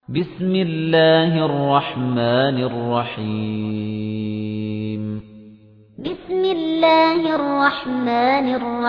بسم الله الرحمن الرحيم بسم الله الرحمن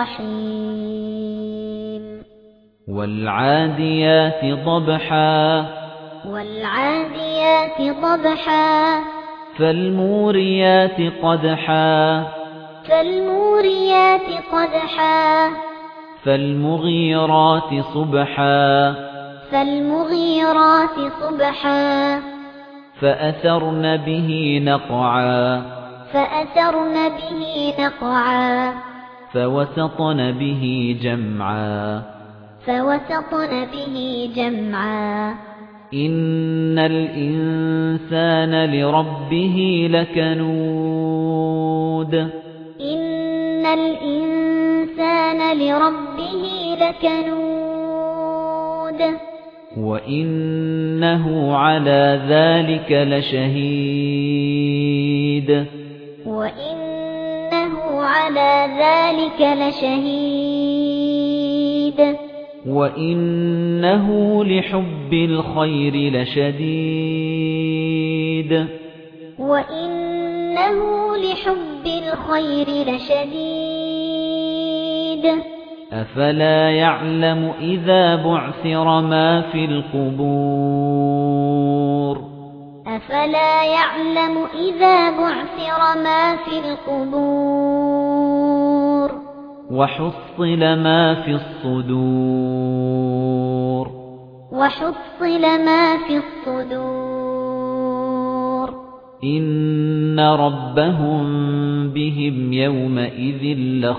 الرحيم والعاديات ضبحا والعاديات ضبحا فالموريات قدحا فالموريات قدحا فالمغيرات صبحا فالمغيرات صبحا فأثرن به نقعا فأثرن به نقعا فوسطن به جمعا فوسطن به جمعا إن الإنسان لربه لكنود إن الإنسان لربه لكنود وإنه على ذلك لشهيد وإنه على ذلك لشهيد وإنه لحب الخير لشديد وإنه لحب الخير لشديد أفلا يعلم إذا بعثر ما في القبور أفلا يعلم إذا بعثر ما في القبور وحصل ما في الصدور وحصل ما في الصدور إن ربهم بهم يومئذ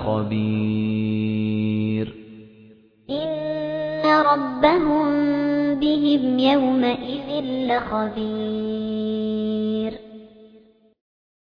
لخبير إن ربهم بهم يومئذ لخبير